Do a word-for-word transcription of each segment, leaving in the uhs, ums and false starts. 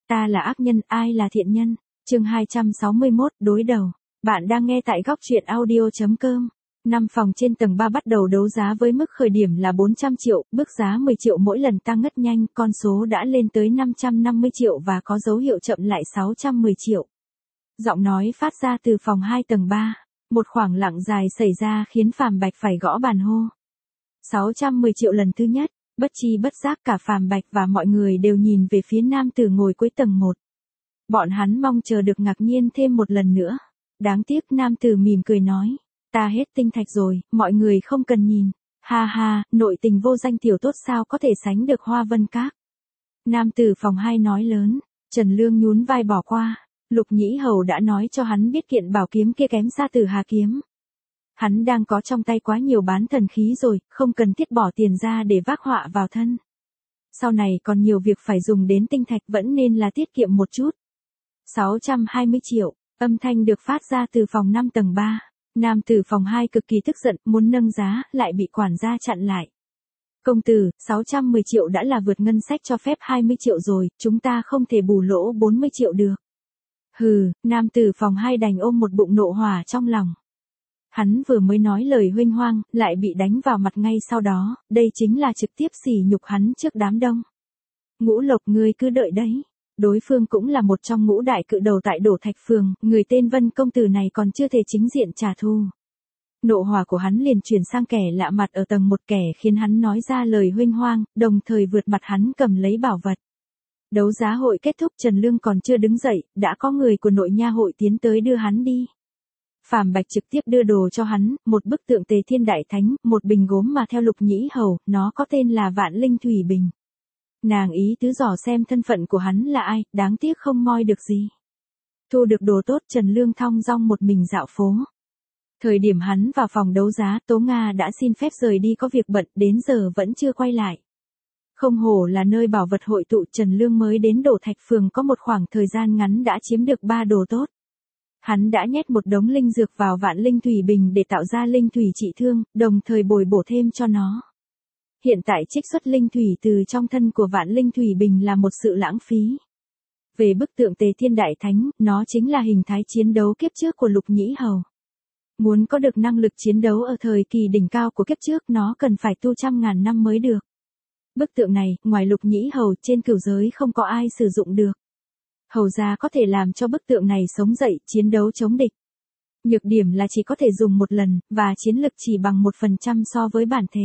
Ta là ác nhân, ai là thiện nhân? Chương hai trăm sáu mươi mốt, đối đầu. Bạn đang nghe tại góc truyện audio chấm com. Năm phòng trên tầng ba bắt đầu đấu giá với mức khởi điểm là bốn trăm triệu, bước giá mười triệu mỗi lần tăng ngất nhanh, con số đã lên tới năm trăm năm mươi triệu và có dấu hiệu chậm lại sáu trăm mười triệu. Giọng nói phát ra từ phòng hai tầng ba, một khoảng lặng dài xảy ra khiến Phàm Bạch phải gõ bàn hô. sáu trăm mười triệu lần thứ nhất, bất chi bất giác cả Phàm Bạch và mọi người đều nhìn về phía nam tử ngồi cuối tầng một. Bọn hắn mong chờ được ngạc nhiên thêm một lần nữa. Đáng tiếc nam tử mỉm cười nói. Ta hết tinh thạch rồi, mọi người không cần nhìn. Ha ha, nội tình vô danh tiểu tốt sao có thể sánh được Hoa Vân Các. Nam tử phòng hai nói lớn. Trần Lương nhún vai bỏ qua. Lục Nhĩ Hầu đã nói cho hắn biết kiện bảo kiếm kia kém xa Tử Hà kiếm. Hắn đang có trong tay quá nhiều bán thần khí rồi, không cần thiết bỏ tiền ra để vác họa vào thân. Sau này còn nhiều việc phải dùng đến tinh thạch, vẫn nên là tiết kiệm một chút. sáu trăm hai mươi triệu, âm thanh được phát ra từ phòng năm tầng ba. Nam tử phòng hai cực kỳ tức giận, muốn nâng giá, lại bị quản gia chặn lại. Công tử, sáu trăm mười triệu đã là vượt ngân sách cho phép hai mươi triệu rồi, chúng ta không thể bù lỗ bốn mươi triệu được. Hừ, nam tử phòng hai đành ôm một bụng nộ hỏa trong lòng. Hắn vừa mới nói lời huênh hoang, lại bị đánh vào mặt ngay sau đó, đây chính là trực tiếp sỉ nhục hắn trước đám đông. Ngũ Lộc, ngươi cứ đợi đấy. Đối phương cũng là một trong ngũ đại cự đầu tại Đổ Thạch Phường, người tên Vân công tử này còn chưa thể chính diện trả thù. Nộ hỏa của hắn liền chuyển sang kẻ lạ mặt ở tầng một, kẻ khiến hắn nói ra lời huênh hoang, đồng thời vượt mặt hắn cầm lấy bảo vật. Đấu giá hội kết thúc, Trần Lương còn chưa đứng dậy, đã có người của nội nha hội tiến tới đưa hắn đi. Phàm Bạch trực tiếp đưa đồ cho hắn, một bức tượng Tề Thiên Đại Thánh, một bình gốm mà theo Lục Nhĩ Hầu, nó có tên là Vạn Linh Thủy Bình. Nàng ý tứ dò xem thân phận của hắn là ai, đáng tiếc không moi được gì. Thu được đồ tốt, Trần Lương thong dong một mình dạo phố. Thời điểm hắn vào phòng đấu giá, Tố Nga đã xin phép rời đi có việc bận, đến giờ vẫn chưa quay lại. Không hổ là nơi bảo vật hội tụ, Trần Lương mới đến Đổ Thạch Phường có một khoảng thời gian ngắn đã chiếm được ba đồ tốt. Hắn đã nhét một đống linh dược vào Vạn Linh Thủy Bình để tạo ra linh thủy trị thương, đồng thời bồi bổ thêm cho nó. Hiện tại trích xuất linh thủy từ trong thân của Vạn Linh Thủy Bình là một sự lãng phí. Về bức tượng Tề Thiên Đại Thánh, nó chính là hình thái chiến đấu kiếp trước của Lục Nhĩ Hầu. Muốn có được năng lực chiến đấu ở thời kỳ đỉnh cao của kiếp trước, nó cần phải tu trăm ngàn năm mới được. Bức tượng này, ngoài Lục Nhĩ Hầu, trên cửu giới không có ai sử dụng được. Hầu gia có thể làm cho bức tượng này sống dậy, chiến đấu chống địch. Nhược điểm là chỉ có thể dùng một lần, và chiến lực chỉ bằng một phần trăm so với bản thể.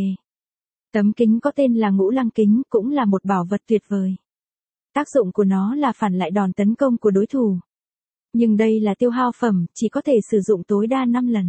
Tấm kính có tên là Ngũ Lăng Kính, cũng là một bảo vật tuyệt vời. Tác dụng của nó là phản lại đòn tấn công của đối thủ. Nhưng đây là tiêu hao phẩm, chỉ có thể sử dụng tối đa năm lần.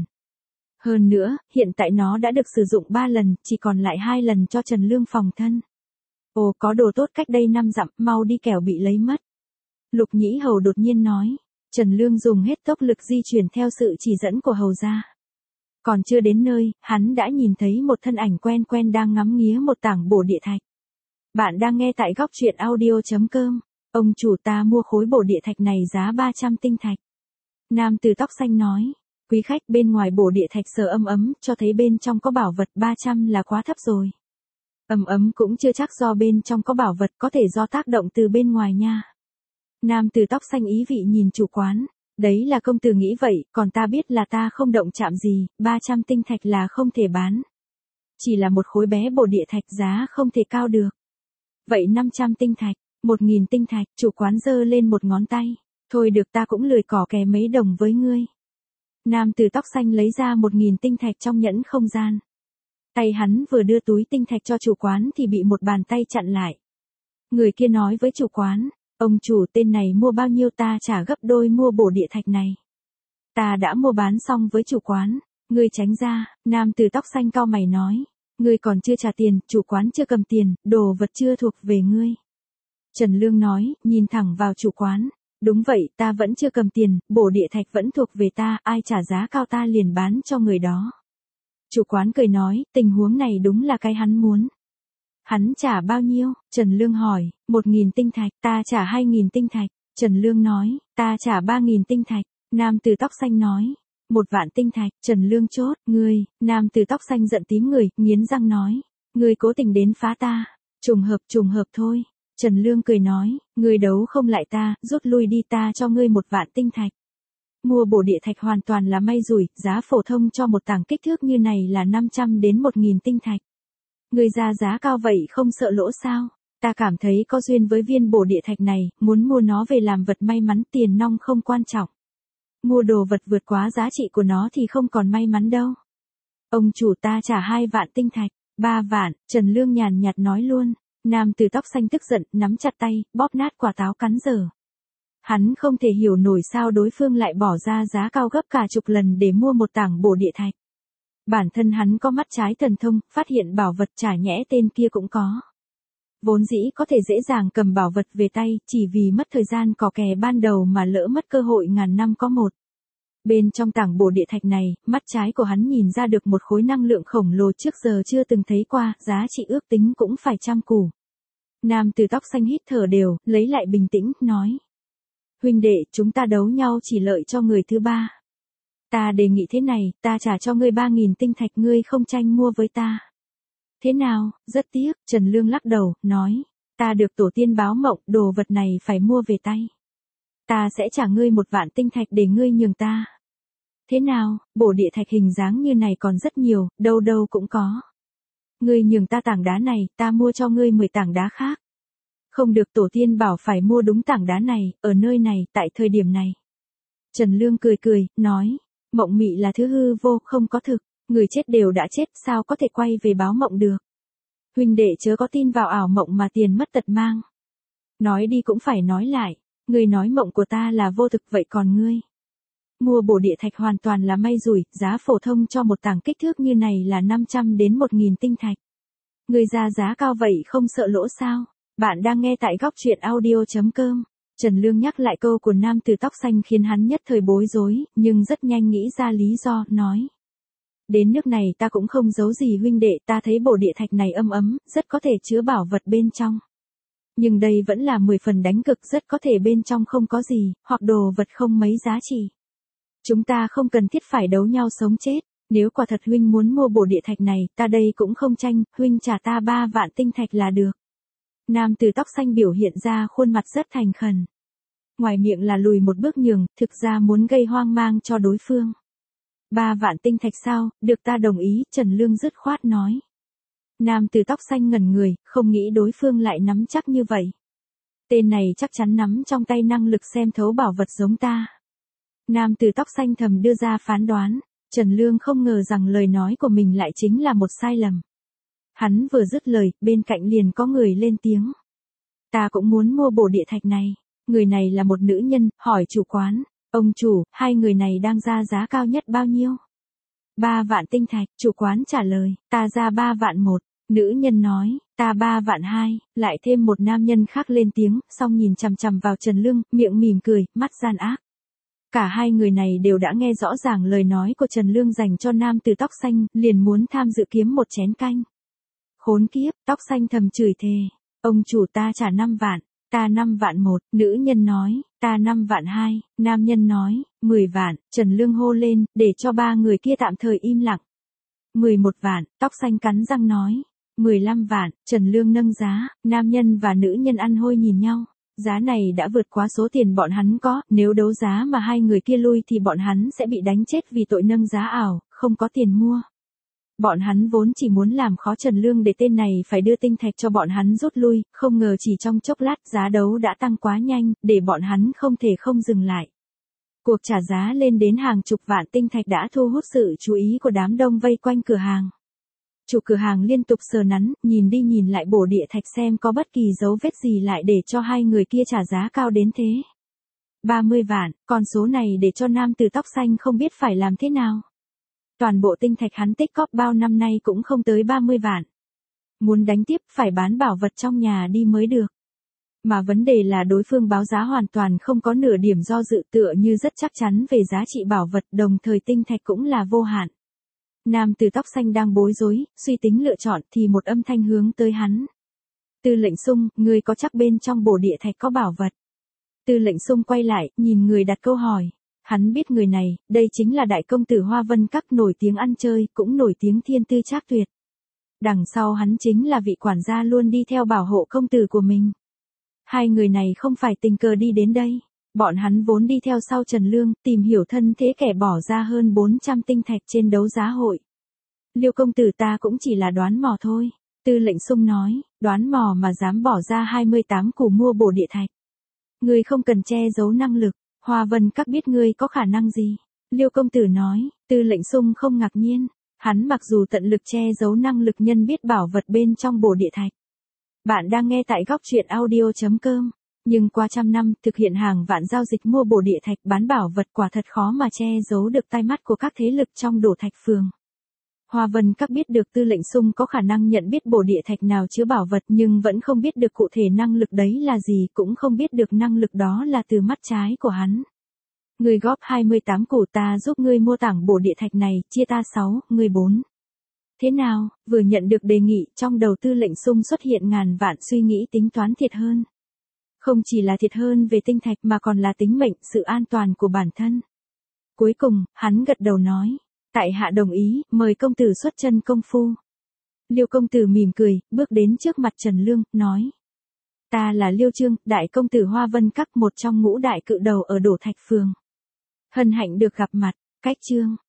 Hơn nữa, hiện tại nó đã được sử dụng ba lần, chỉ còn lại hai lần cho Trần Lương phòng thân. Ồ, có đồ tốt cách đây năm dặm, mau đi kẻo bị lấy mất. Lục Nhĩ Hầu đột nhiên nói. Trần Lương dùng hết tốc lực di chuyển theo sự chỉ dẫn của hầu gia. Còn chưa đến nơi, hắn đã nhìn thấy một thân ảnh quen quen đang ngắm nghía một tảng bổ địa thạch. Bạn đang nghe tại góc truyện audio chấm com. Ông chủ, ta mua khối bổ địa thạch này giá ba trăm tinh thạch. Nam tử tóc xanh nói. Quý khách, bên ngoài bổ địa thạch sờ ấm ấm, cho thấy bên trong có bảo vật, ba trăm là quá thấp rồi. Ấm ấm cũng chưa chắc do bên trong có bảo vật, có thể do tác động từ bên ngoài nha. Nam tử tóc xanh ý vị nhìn chủ quán. Đấy là công tử nghĩ vậy, còn ta biết là ta không động chạm gì, ba trăm tinh thạch là không thể bán. Chỉ là một khối bé bổ địa thạch, giá không thể cao được. Vậy năm trăm tinh thạch, một nghìn tinh thạch, chủ quán giơ lên một ngón tay. Thôi được, ta cũng lười cỏ kè mấy đồng với ngươi. Nam tử tóc xanh lấy ra một nghìn tinh thạch trong nhẫn không gian. Tay hắn vừa đưa túi tinh thạch cho chủ quán thì bị một bàn tay chặn lại. Người kia nói với chủ quán. Ông chủ, tên này mua bao nhiêu, ta trả gấp đôi mua bổ địa thạch này. Ta đã mua bán xong với chủ quán. Ngươi tránh ra. Nam tử tóc xanh cau mày nói. Ngươi còn chưa trả tiền, chủ quán chưa cầm tiền, đồ vật chưa thuộc về ngươi. Trần Lương nói, nhìn thẳng vào chủ quán. Đúng vậy, ta vẫn chưa cầm tiền, bổ địa thạch vẫn thuộc về ta, ai trả giá cao ta liền bán cho người đó. Chủ quán cười nói, tình huống này đúng là cái hắn muốn. Hắn trả bao nhiêu? Trần Lương hỏi. Một nghìn tinh thạch, ta trả hai nghìn tinh thạch. Trần Lương nói, ta trả ba nghìn tinh thạch. Nam tử tóc xanh nói, một vạn tinh thạch. Trần Lương chốt, ngươi. Nam tử tóc xanh giận tím người, nghiến răng nói, ngươi cố tình đến phá ta. Trùng hợp, trùng hợp thôi. Trần Lương cười nói, ngươi đấu không lại ta, rút lui đi, ta cho ngươi một vạn tinh thạch. Mua bổ địa thạch hoàn toàn là may rủi, giá phổ thông cho một tảng kích thước như này là năm trăm đến một nghìn tinh thạch. Ngươi ra giá cao vậy không sợ lỗ sao? Ta cảm thấy có duyên với viên bổ địa thạch này, muốn mua nó về làm vật may mắn, tiền nong không quan trọng. Mua đồ vật vượt quá giá trị của nó thì không còn may mắn đâu. Ông chủ, ta trả hai vạn tinh thạch. Ba vạn, Trần Lương nhàn nhạt nói luôn. Nam tử tóc xanh tức giận, nắm chặt tay, bóp nát quả táo cắn dở. Hắn không thể hiểu nổi sao đối phương lại bỏ ra giá cao gấp cả chục lần để mua một tảng bổ địa thạch. Bản thân hắn có mắt trái thần thông, phát hiện bảo vật chả nhẽ tên kia cũng có. Vốn dĩ có thể dễ dàng cầm bảo vật về tay, chỉ vì mất thời gian cò kè ban đầu mà lỡ mất cơ hội ngàn năm có một. Bên trong tảng bổ địa thạch này, mắt trái của hắn nhìn ra được một khối năng lượng khổng lồ trước giờ chưa từng thấy qua, giá trị ước tính cũng phải trăm củ. Nam tử tóc xanh hít thở đều, lấy lại bình tĩnh, nói. Huynh đệ, chúng ta đấu nhau chỉ lợi cho người thứ ba. Ta đề nghị thế này, ta trả cho ngươi ba nghìn tinh thạch, ngươi không tranh mua với ta. Thế nào, rất tiếc, Trần Lương lắc đầu, nói. Ta được tổ tiên báo mộng, đồ vật này phải mua về tay. Ta sẽ trả ngươi một vạn tinh thạch để ngươi nhường ta. Thế nào, bổ địa thạch hình dáng như này còn rất nhiều, đâu đâu cũng có. Ngươi nhường ta tảng đá này, ta mua cho ngươi mười tảng đá khác. Không được, tổ tiên bảo phải mua đúng tảng đá này, ở nơi này, tại thời điểm này. Trần Lương cười cười, nói, mộng mị là thứ hư vô, không có thực, người chết đều đã chết, sao có thể quay về báo mộng được. Huynh đệ chớ có tin vào ảo mộng mà tiền mất tật mang. Nói đi cũng phải nói lại, ngươi nói mộng của ta là vô thực, vậy còn ngươi? Mua bổ địa thạch hoàn toàn là may rủi, giá phổ thông cho một tảng kích thước như này là năm trăm đến một nghìn tinh thạch. Ngươi ra giá cao vậy không sợ lỗ sao? Bạn đang nghe tại góc truyện audio chấm com. Trần Lương nhắc lại câu của nam tử tóc xanh khiến hắn nhất thời bối rối, nhưng rất nhanh nghĩ ra lý do, nói. Đến nước này ta cũng không giấu gì huynh đệ, ta thấy bổ địa thạch này âm ấm, rất có thể chứa bảo vật bên trong. Nhưng đây vẫn là mười phần đánh cực, rất có thể bên trong không có gì, hoặc đồ vật không mấy giá trị. Chúng ta không cần thiết phải đấu nhau sống chết, nếu quả thật huynh muốn mua bổ địa thạch này, ta đây cũng không tranh, huynh trả ta ba vạn tinh thạch là được. Nam tử tóc xanh biểu hiện ra khuôn mặt rất thành khẩn. Ngoài miệng là lùi một bước nhường, thực ra muốn gây hoang mang cho đối phương. Ba vạn tinh thạch sao, được, ta đồng ý, Trần Lương dứt khoát nói. Nam tử tóc xanh ngẩn người, không nghĩ đối phương lại nắm chắc như vậy. Tên này chắc chắn nắm trong tay năng lực xem thấu bảo vật giống ta. Nam tử tóc xanh thầm đưa ra phán đoán, Trần Lương không ngờ rằng lời nói của mình lại chính là một sai lầm. Hắn vừa dứt lời, bên cạnh liền có người lên tiếng. Ta cũng muốn mua bổ địa thạch này. Người này là một nữ nhân, hỏi chủ quán. Ông chủ, hai người này đang ra giá cao nhất bao nhiêu? Ba vạn tinh thạch, chủ quán trả lời, ta ra ba vạn một. Nữ nhân nói, ta ba vạn hai, lại thêm một nam nhân khác lên tiếng, xong nhìn chằm chằm vào Trần Lương, miệng mỉm cười, mắt gian ác. Cả hai người này đều đã nghe rõ ràng lời nói của Trần Lương dành cho nam tử tóc xanh, liền muốn tham dự kiếm một chén canh. Khốn kiếp, tóc xanh thầm chửi thề. Ông chủ, ta trả năm vạn, ta năm vạn một, nữ nhân nói, ta năm vạn hai, nam nhân nói, mười vạn, Trần Lương hô lên, để cho ba người kia tạm thời im lặng. mười một vạn, tóc xanh cắn răng nói, mười lăm vạn, Trần Lương nâng giá, nam nhân và nữ nhân ăn hôi nhìn nhau. Giá này đã vượt quá số tiền bọn hắn có, nếu đấu giá mà hai người kia lui thì bọn hắn sẽ bị đánh chết vì tội nâng giá ảo, không có tiền mua. Bọn hắn vốn chỉ muốn làm khó Trần Lương để tên này phải đưa tinh thạch cho bọn hắn rút lui, không ngờ chỉ trong chốc lát giá đấu đã tăng quá nhanh, để bọn hắn không thể không dừng lại. Cuộc trả giá lên đến hàng chục vạn tinh thạch đã thu hút sự chú ý của đám đông vây quanh cửa hàng. Chủ cửa hàng liên tục sờ nắn, nhìn đi nhìn lại bổ địa thạch xem có bất kỳ dấu vết gì lại để cho hai người kia trả giá cao đến thế. ba mươi vạn, con số này để cho nam tử tóc xanh không biết phải làm thế nào. Toàn bộ tinh thạch hắn tích cóp bao năm nay cũng không tới ba mươi vạn. Muốn đánh tiếp phải bán bảo vật trong nhà đi mới được. Mà vấn đề là đối phương báo giá hoàn toàn không có nửa điểm do dự, tựa như rất chắc chắn về giá trị bảo vật, đồng thời tinh thạch cũng là vô hạn. Nam tử tóc xanh đang bối rối, suy tính lựa chọn thì một âm thanh hướng tới hắn. Tư lệnh Sung, ngươi có chắc bên trong bổ địa thạch có bảo vật? Tư lệnh Sung quay lại, nhìn người đặt câu hỏi. Hắn biết người này, đây chính là đại công tử Hoa Vân Các, nổi tiếng ăn chơi, cũng nổi tiếng thiên tư trác tuyệt. Đằng sau hắn chính là vị quản gia luôn đi theo bảo hộ công tử của mình. Hai người này không phải tình cờ đi đến đây. Bọn hắn vốn đi theo sau Trần Lương, tìm hiểu thân thế kẻ bỏ ra hơn bốn trăm tinh thạch trên đấu giá hội. Liêu công tử ta cũng chỉ là đoán mò thôi. Tư lệnh Sung nói, đoán mò mà dám bỏ ra hai mươi tám củ mua bổ địa thạch. Ngươi không cần che giấu năng lực, Hoa Vân Các biết ngươi có khả năng gì. Liêu công tử nói, Tư lệnh Sung không ngạc nhiên. Hắn mặc dù tận lực che giấu năng lực nhân biết bảo vật bên trong bổ địa thạch. Bạn đang nghe tại góc truyện audio chấm com. Nhưng qua trăm năm thực hiện hàng vạn giao dịch mua bổ địa thạch bán bảo vật quả thật khó mà che giấu được tai mắt của các thế lực trong đổ thạch phường. Hoa Vân Các biết được Tư lệnh Sung có khả năng nhận biết bổ địa thạch nào chứa bảo vật nhưng vẫn không biết được cụ thể năng lực đấy là gì, cũng không biết được năng lực đó là từ mắt trái của hắn. Ngươi góp hai mươi tám củ ta giúp ngươi mua tảng bổ địa thạch này, chia ta sáu, ngươi bốn. Thế nào, vừa nhận được đề nghị, trong đầu Tư lệnh Sung xuất hiện ngàn vạn suy nghĩ tính toán thiệt hơn. Không chỉ là thiệt hơn về tinh thạch mà còn là tính mệnh, sự an toàn của bản thân. Cuối cùng, hắn gật đầu nói, tại hạ đồng ý, mời công tử xuất chân công phu. Liêu công tử mỉm cười, bước đến trước mặt Trần Lương, nói. Ta là Liêu Trương, đại công tử Hoa Vân Các, một trong ngũ đại cự đầu ở đổ thạch phường. Hân hạnh được gặp mặt, cách Trương.